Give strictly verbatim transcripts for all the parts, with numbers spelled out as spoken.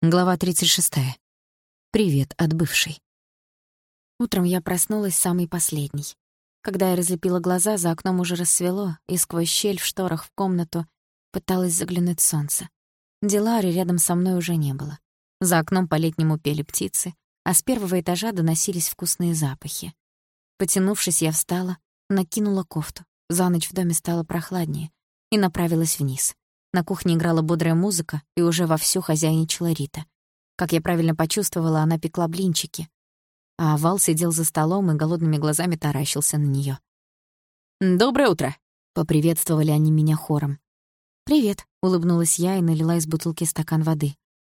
Глава тридцать шестая. Привет от бывшей. Утром я проснулась самой последней. Когда я разлепила глаза, за окном уже рассвело, и сквозь щель в шторах в комнату пыталась заглянуть солнце. Дилары рядом со мной уже не было. За окном по-летнему пели птицы, а с первого этажа доносились вкусные запахи. Потянувшись, я встала, накинула кофту. За ночь в доме стало прохладнее, и направилась вниз. На кухне играла бодрая музыка, и уже вовсю хозяйничала Рита. Как я правильно почувствовала, она пекла блинчики. А Вал сидел за столом и голодными глазами таращился на неё. «Доброе утро!» — поприветствовали они меня хором. «Привет!» — улыбнулась я и налила из бутылки стакан воды.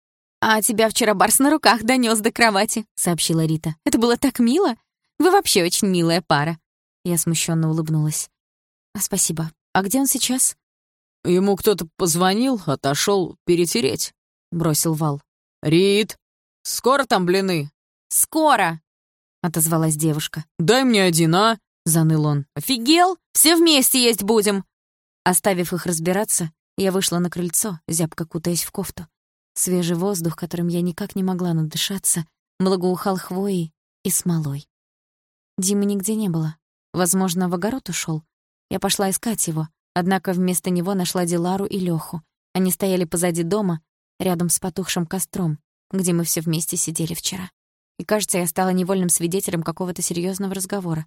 «А тебя вчера Барс на руках донёс до кровати», — сообщила Рита. «Это было так мило! Вы вообще очень милая пара!» Я смущённо улыбнулась. «А спасибо. А где он сейчас?» «Ему кто-то позвонил, отошёл перетереть», — бросил Вал. «Рит, скоро там блины?» «Скоро!» — отозвалась девушка. «Дай мне один, а?» — заныл он. «Офигел? Все вместе есть будем!» Оставив их разбираться, я вышла на крыльцо, зябко кутаясь в кофту. Свежий воздух, которым я никак не могла надышаться, благоухал хвоей и смолой. Димы нигде не было. Возможно, в огород ушёл. Я пошла искать его. Однако вместо него нашла Дилару и Лёху. Они стояли позади дома, рядом с потухшим костром, где мы все вместе сидели вчера. И, кажется, я стала невольным свидетелем какого-то серьезного разговора.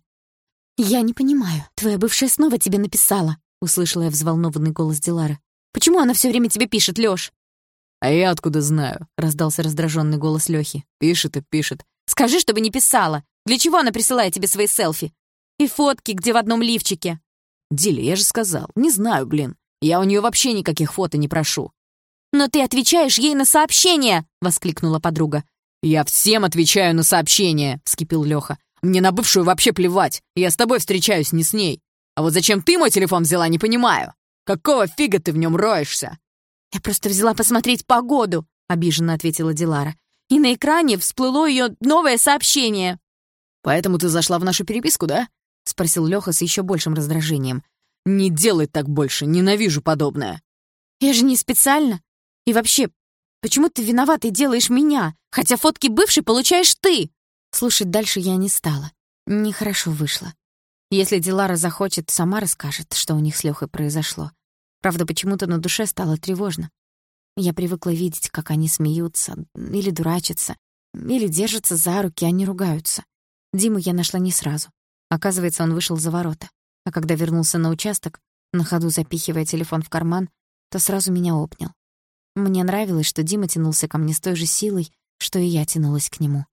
«Я не понимаю, твоя бывшая снова тебе написала», — услышала я взволнованный голос Дилары. «Почему она все время тебе пишет, Лёш?» «А я откуда знаю?» — раздался раздраженный голос Лёхи. «Пишет и пишет». «Скажи, чтобы не писала. Для чего она присылает тебе свои селфи? И фотки, где в одном лифчике?» «Диля, я же сказал. Не знаю, блин. Я у нее вообще никаких фото не прошу». «Но ты отвечаешь ей на сообщения!» — воскликнула подруга. «Я всем отвечаю на сообщения!» — вскипел Лёха. «Мне на бывшую вообще плевать. Я с тобой встречаюсь, не с ней. А вот зачем ты мой телефон взяла, не понимаю. Какого фига ты в нем роешься?» «Я просто взяла посмотреть погоду», — обиженно ответила Дилара. «И на экране всплыло ее новое сообщение». «Поэтому ты зашла в нашу переписку, да?» — спросил Лёха с еще большим раздражением. «Не делай так больше, ненавижу подобное». «Я же не специально. И вообще, почему ты виноват и делаешь меня, хотя фотки бывшей получаешь ты?» Слушать дальше я не стала. Нехорошо вышло. Если Дилара захочет, сама расскажет, что у них с Лёхой произошло. Правда, почему-то на душе стало тревожно. Я привыкла видеть, как они смеются, или дурачатся, или держатся за руки, а не ругаются. Диму я нашла не сразу. Оказывается, он вышел за ворота. А когда вернулся на участок, на ходу запихивая телефон в карман, то сразу меня обнял. Мне нравилось, что Дима тянулся ко мне с той же силой, что и я тянулась к нему.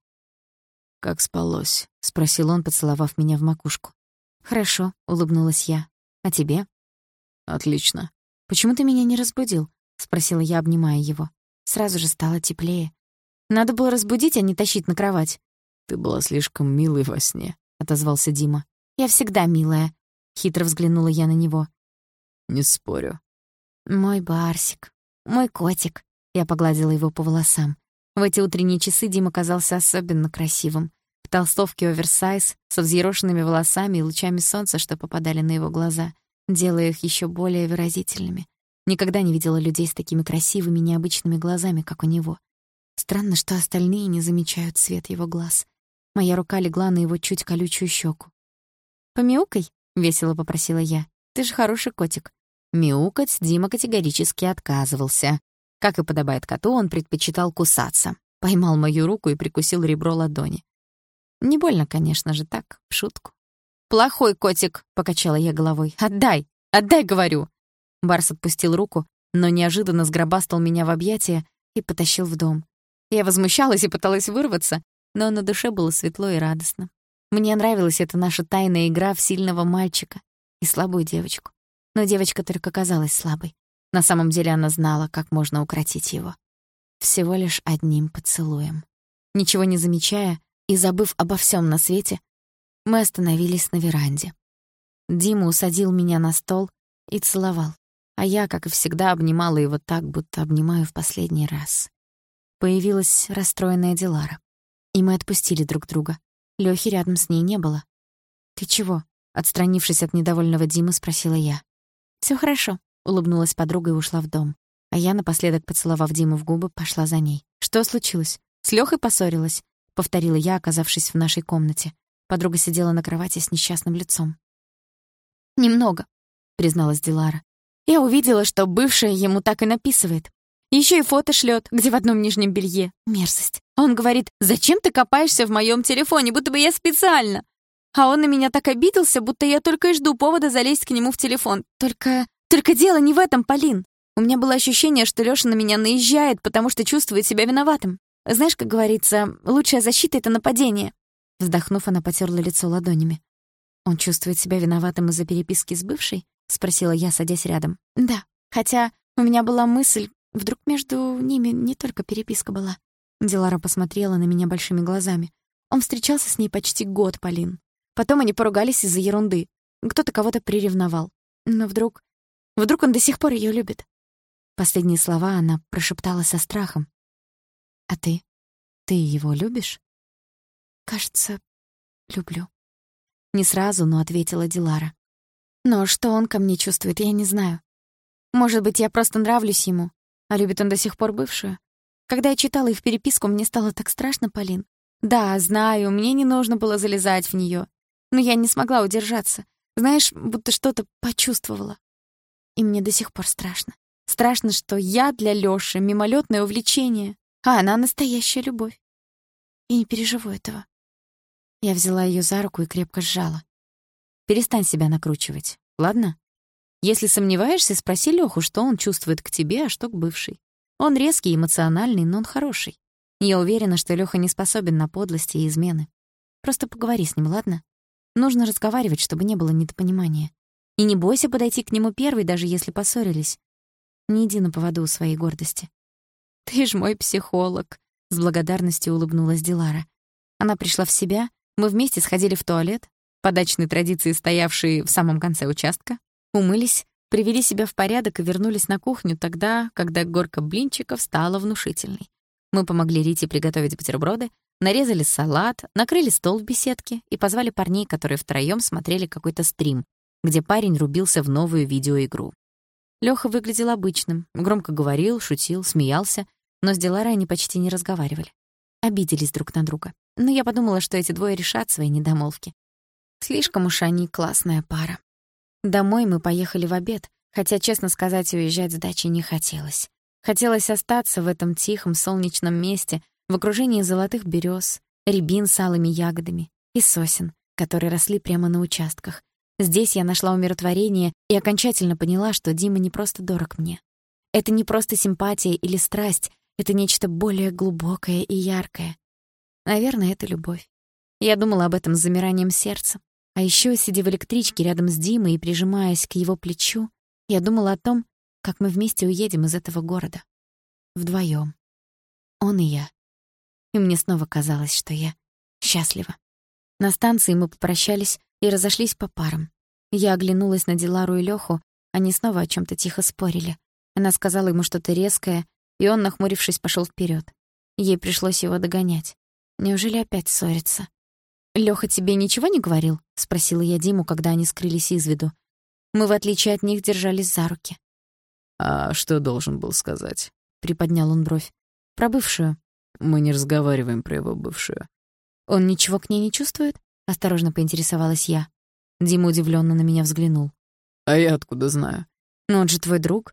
«Как спалось?» — спросил он, поцеловав меня в макушку. «Хорошо», — улыбнулась я. «А тебе?» «Отлично». «Почему ты меня не разбудил?» — спросила я, обнимая его. Сразу же стало теплее. «Надо было разбудить, а не тащить на кровать». «Ты была слишком милой во сне», — отозвался Дима. «Я всегда милая», — хитро взглянула я на него. «Не спорю». «Мой Барсик, мой котик», — я погладила его по волосам. В эти утренние часы Дима казался особенно красивым. В толстовке оверсайз, со взъерошенными волосами и лучами солнца, что попадали на его глаза, делая их еще более выразительными. Никогда не видела людей с такими красивыми, необычными глазами, как у него. Странно, что остальные не замечают цвет его глаз. Моя рука легла на его чуть колючую щеку. «Помяукай», — весело попросила я. «Ты же хороший котик». Мяукать Дима категорически отказывался. Как и подобает коту, он предпочитал кусаться. Поймал мою руку и прикусил ребро ладони. Не больно, конечно же, так, в шутку. «Плохой котик», — покачала я головой. «Отдай! Отдай, говорю!» Барс отпустил руку, но неожиданно сгробастал меня в объятия и потащил в дом. Я возмущалась и пыталась вырваться, но на душе было светло и радостно. Мне нравилась эта наша тайная игра в сильного мальчика и слабую девочку. Но девочка только казалась слабой. На самом деле она знала, как можно укротить его. Всего лишь одним поцелуем. Ничего не замечая и забыв обо всем на свете, мы остановились на веранде. Дима усадил меня на стол и целовал, а я, как и всегда, обнимала его так, будто обнимаю в последний раз. Появилась расстроенная Дилара, и мы отпустили друг друга. Лёхи рядом с ней не было. «Ты чего?» — отстранившись от недовольного Димы, спросила я. «Всё хорошо», — улыбнулась подруга и ушла в дом. А я, напоследок поцеловав Диму в губы, пошла за ней, «Что случилось? С Лёхой поссорилась?» — повторила я, оказавшись в нашей комнате. Подруга сидела на кровати с несчастным лицом. «Немного», — призналась Дилара. «Я увидела, что бывшая ему так и написывает. Ещё и фото шлёт, где в одном нижнем белье. Мерзость. Он говорит: «Зачем ты копаешься в моём телефоне, будто бы я специально?» А он на меня так обиделся, будто я только и жду повода залезть к нему в телефон. Только... Только дело не в этом, Полин. У меня было ощущение, что Лёша на меня наезжает, потому что чувствует себя виноватым. Знаешь, как говорится, лучшая защита — это нападение. Вздохнув, она потёрла лицо ладонями. «Он чувствует себя виноватым из-за переписки с бывшей?» — спросила я, садясь рядом. «Да, хотя у меня была мысль, вдруг между ними не только переписка была». Дилара посмотрела на меня большими глазами. «Он встречался с ней почти год, Полин. Потом они поругались из-за ерунды. Кто-то кого-то приревновал. Но вдруг... Вдруг он до сих пор её любит». Последние слова она прошептала со страхом. «А ты? Ты его любишь?» «Кажется, люблю». Не сразу, но ответила Дилара. «Но что он ко мне чувствует, я не знаю. Может быть, я просто нравлюсь ему, а любит он до сих пор бывшую. Когда я читала их переписку, мне стало так страшно, Полин. Да, знаю, мне не нужно было залезать в неё. Но я не смогла удержаться. Знаешь, будто что-то почувствовала. И мне до сих пор страшно. Страшно, что я для Лёши мимолётное увлечение, а она настоящая любовь. Я не переживу этого». Я взяла её за руку и крепко сжала. «Перестань себя накручивать, ладно? Если сомневаешься, спроси Лёху, что он чувствует к тебе, а что к бывшей. Он резкий, эмоциональный, но он хороший. Я уверена, что Лёха не способен на подлости и измены. Просто поговори с ним, ладно? Нужно разговаривать, чтобы не было недопонимания. И не бойся подойти к нему первой, даже если поссорились. Не иди на поводу у своей гордости». «Ты ж мой психолог», — с благодарностью улыбнулась Дилара. Она пришла в себя, мы вместе сходили в туалет, по дачной традиции стоявший в самом конце участка, умылись, привели себя в порядок и вернулись на кухню тогда, когда горка блинчиков стала внушительной. Мы помогли Рите приготовить бутерброды, нарезали салат, накрыли стол в беседке и позвали парней, которые втроём смотрели какой-то стрим, где парень рубился в новую видеоигру. Лёха выглядел обычным, громко говорил, шутил, смеялся, но с Диларой они почти не разговаривали. Обиделись друг на друга. Но я подумала, что эти двое решат свои недомолвки. Слишком уж они классная пара. Домой мы поехали в обед, хотя, честно сказать, уезжать с дачи не хотелось. Хотелось остаться в этом тихом солнечном месте, в окружении золотых берёз, рябин с алыми ягодами и сосен, которые росли прямо на участках. Здесь я нашла умиротворение и окончательно поняла, что Дима не просто дорог мне. Это не просто симпатия или страсть, это нечто более глубокое и яркое. Наверное, это любовь. Я думала об этом с замиранием сердца. А ещё, сидя в электричке рядом с Димой и прижимаясь к его плечу, я думала о том, как мы вместе уедем из этого города. Вдвоём. Он и я. И мне снова казалось, что я счастлива. На станции мы попрощались и разошлись по парам. Я оглянулась на Дилару и Лёху, они снова о чём-то тихо спорили. Она сказала ему что-то резкое, и он, нахмурившись, пошёл вперёд. Ей пришлось его догонять. Неужели опять ссорятся? «Лёха тебе ничего не говорил?» — спросила я Диму, когда они скрылись из виду. Мы, в отличие от них, держались за руки. «А что должен был сказать?» — приподнял он бровь. «Про бывшую». «Мы не разговариваем про его бывшую». «Он ничего к ней не чувствует?» — осторожно поинтересовалась я. Дима удивлённо на меня взглянул. «А я откуда знаю?» «Ну, он же твой друг.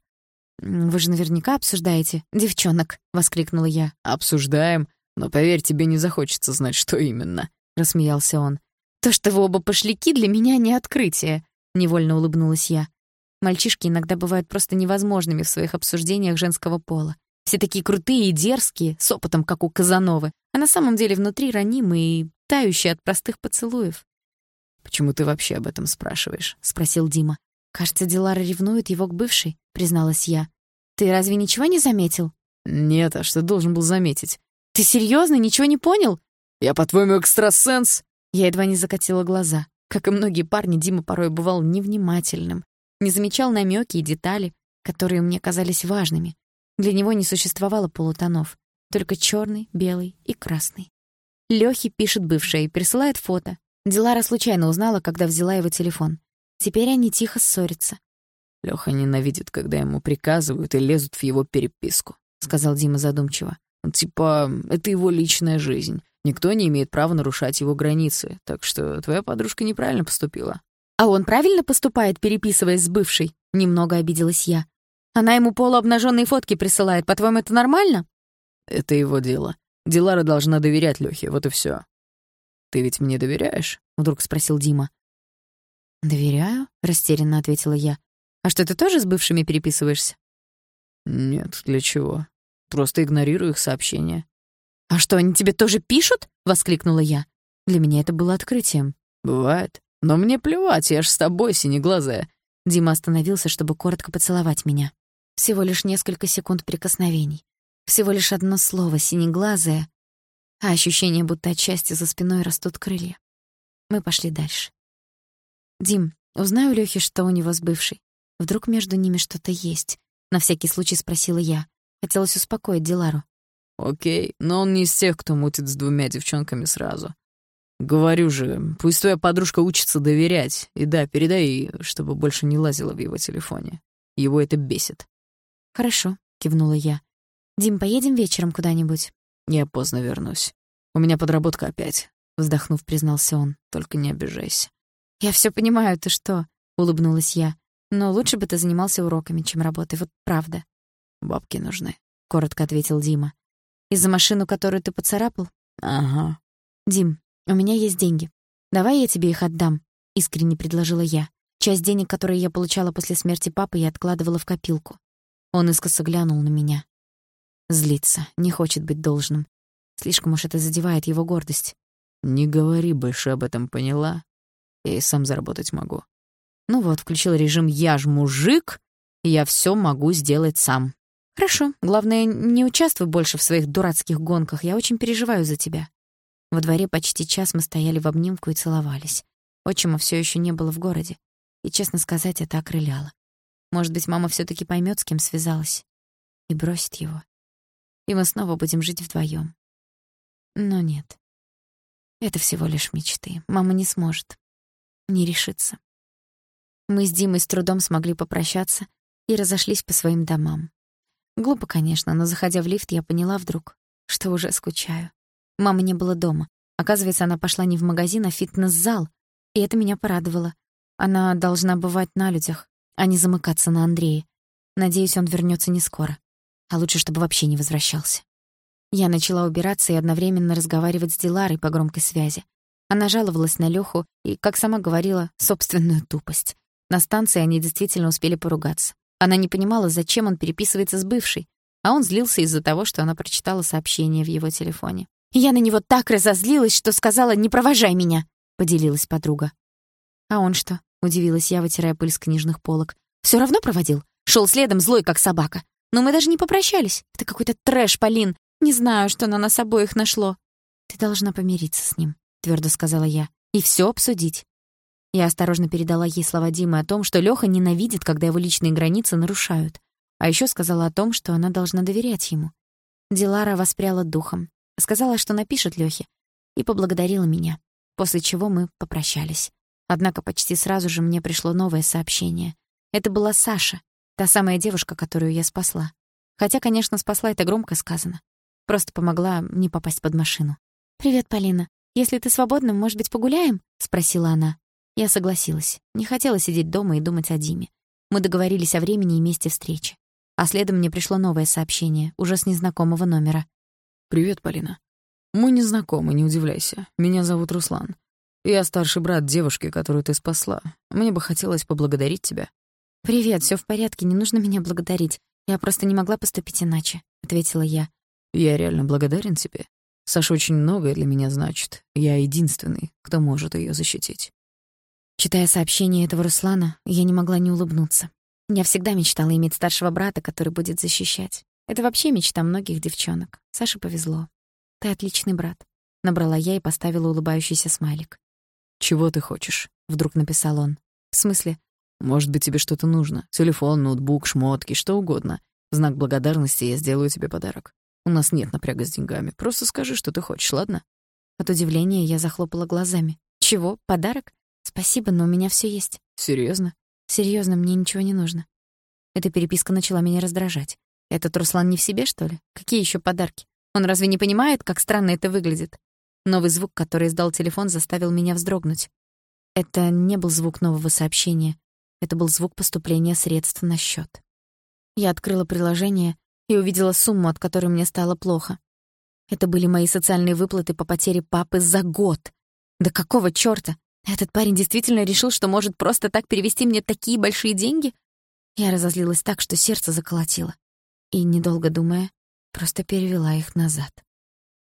Вы же наверняка обсуждаете девчонок», — воскликнула я. «Обсуждаем, но, поверь, тебе не захочется знать, что именно», — рассмеялся он. «То, что вы оба пошляки, для меня не открытие», — невольно улыбнулась я. Мальчишки иногда бывают просто невозможными в своих обсуждениях женского пола. Все такие крутые и дерзкие, с опытом, как у Казановы, а на самом деле внутри ранимые и тающие от простых поцелуев. «Почему ты вообще об этом спрашиваешь?» — спросил Дима. «Кажется, Дилара ревнует его к бывшей», — призналась я. «Ты разве ничего не заметил?» «Нет, а что должен был заметить?» «Ты серьёзно, ничего не понял?» «Я, по-твоему, экстрасенс?» Я едва не закатила глаза. Как и многие парни, Дима порой бывал невнимательным, не замечал намёки и детали, которые мне казались важными. Для него не существовало полутонов, только чёрный, белый и красный. Лёхе пишет бывшая и присылает фото. Дилара случайно узнала, когда взяла его телефон. Теперь они тихо ссорятся. «Лёха ненавидит, когда ему приказывают и лезут в его переписку», — сказал Дима задумчиво. Типа, это его личная жизнь. Никто не имеет права нарушать его границы. Так что твоя подружка неправильно поступила. А он правильно поступает, переписываясь с бывшей? Немного обиделась я. Она ему полуобнаженные фотки присылает. По-твоему, это нормально? Это его дело. Дилара должна доверять Лёхе, вот и всё. Ты ведь мне доверяешь? Вдруг спросил Дима. Доверяю, растерянно ответила я. А что, ты тоже с бывшими переписываешься? Нет, для чего? Просто игнорирую их сообщения. «А что, они тебе тоже пишут?» — воскликнула я. Для меня это было открытием. «Бывает. Но мне плевать, я ж с тобой, синеглазая». Дима остановился, чтобы коротко поцеловать меня. Всего лишь несколько секунд прикосновений. Всего лишь одно слово «синеглазая», а ощущение, будто от счастья за спиной растут крылья. Мы пошли дальше. «Дим, узнай у Лёхи, что у него с бывшей. Вдруг между ними что-то есть?» — на всякий случай спросила я. Хотелось успокоить Дилару. Окей, но он не из тех, кто мутит с двумя девчонками сразу. Говорю же, пусть твоя подружка учится доверять. И да, передай ей, чтобы больше не лазила в его телефоне. Его это бесит. Хорошо, кивнула я. Дим, поедем вечером куда-нибудь? Я поздно вернусь. У меня подработка опять, вздохнув, признался он. Только не обижайся. Я всё понимаю, ты что? Улыбнулась я. Но лучше бы ты занимался уроками, чем работой, вот правда. Бабки нужны, коротко ответил Дима. Из-за машину, которую ты поцарапал? Ага. Дим, у меня есть деньги. Давай я тебе их отдам, искренне предложила я. Часть денег, которые я получала после смерти папы, я откладывала в копилку. Он искоса глянул на меня. Злится, не хочет быть должным. Слишком уж это задевает его гордость. Не говори больше об этом, поняла? Я и сам заработать могу. Ну вот, включил режим «я ж мужик», и я всё могу сделать сам. Хорошо, главное, не участвуй больше в своих дурацких гонках, я очень переживаю за тебя. Во дворе почти час мы стояли в обнимку и целовались. Отчима всё ещё не было в городе, и, честно сказать, это окрыляло. Может быть, мама всё-таки поймёт, с кем связалась, и бросит его. И мы снова будем жить вдвоём. Но нет. Это всего лишь мечты. Мама не сможет. Не решится. Мы с Димой с трудом смогли попрощаться и разошлись по своим домам. Глупо, конечно, но, заходя в лифт, я поняла вдруг, что уже скучаю. Мамы не было дома. Оказывается, она пошла не в магазин, а в фитнес-зал. И это меня порадовало. Она должна бывать на людях, а не замыкаться на Андрее. Надеюсь, он вернётся не скоро. А лучше, чтобы вообще не возвращался. Я начала убираться и одновременно разговаривать с Диларой по громкой связи. Она жаловалась на Лёху и, как сама говорила, собственную тупость. На станции они действительно успели поругаться. Она не понимала, зачем он переписывается с бывшей, а он злился из-за того, что она прочитала сообщение в его телефоне. «Я на него так разозлилась, что сказала: не провожай меня», — поделилась подруга. «А он что?» — удивилась я, вытирая пыль с книжных полок. «Всё равно проводил? Шёл следом, злой, как собака. Но мы даже не попрощались. Это какой-то трэш, Полин. Не знаю, что на нас обоих нашло». «Ты должна помириться с ним», — твёрдо сказала я, — «и всё обсудить». Я осторожно передала ей слова Димы о том, что Лёха ненавидит, когда его личные границы нарушают. А ещё сказала о том, что она должна доверять ему. Дилара воспряла духом, сказала, что напишет Лёхе, и поблагодарила меня, после чего мы попрощались. Однако почти сразу же мне пришло новое сообщение. Это была Саша, та самая девушка, которую я спасла. Хотя, конечно, спасла — это громко сказано. Просто помогла не попасть под машину. «Привет, Полина. Если ты свободна, может быть, погуляем?» — спросила она. Я согласилась. Не хотела сидеть дома и думать о Диме. Мы договорились о времени и месте встречи. А следом мне пришло новое сообщение, уже с незнакомого номера. «Привет, Полина. Мы не знакомы, не удивляйся. Меня зовут Руслан. Я старший брат девушки, которую ты спасла. Мне бы хотелось поблагодарить тебя». «Привет, всё в порядке, не нужно меня благодарить. Я просто не могла поступить иначе», — ответила я. «Я реально благодарен тебе. Саша очень многое для меня значит. Я единственный, кто может её защитить». Читая сообщение этого Руслана, я не могла не улыбнуться. Я всегда мечтала иметь старшего брата, который будет защищать. Это вообще мечта многих девчонок. Саше повезло. «Ты отличный брат», — набрала я и поставила улыбающийся смайлик. «Чего ты хочешь?» — вдруг написал он. «В смысле?» «Может быть, тебе что-то нужно? Телефон, ноутбук, шмотки, что угодно. В знак благодарности я сделаю тебе подарок. У нас нет напряга с деньгами. Просто скажи, что ты хочешь, ладно?» От удивления я захлопала глазами. «Чего? Подарок? Спасибо, но у меня всё есть». «Серьёзно?» «Серьёзно, мне ничего не нужно». Эта переписка начала меня раздражать. Этот Руслан не в себе, что ли? Какие ещё подарки? Он разве не понимает, как странно это выглядит? Новый звук, который издал телефон, заставил меня вздрогнуть. Это не был звук нового сообщения. Это был звук поступления средств на счёт. Я открыла приложение и увидела сумму, от которой мне стало плохо. Это были мои социальные выплаты по потере папы за год. Да какого чёрта? Этот парень действительно решил, что может просто так перевести мне такие большие деньги? Я разозлилась так, что сердце заколотило. И, недолго думая, просто перевела их назад.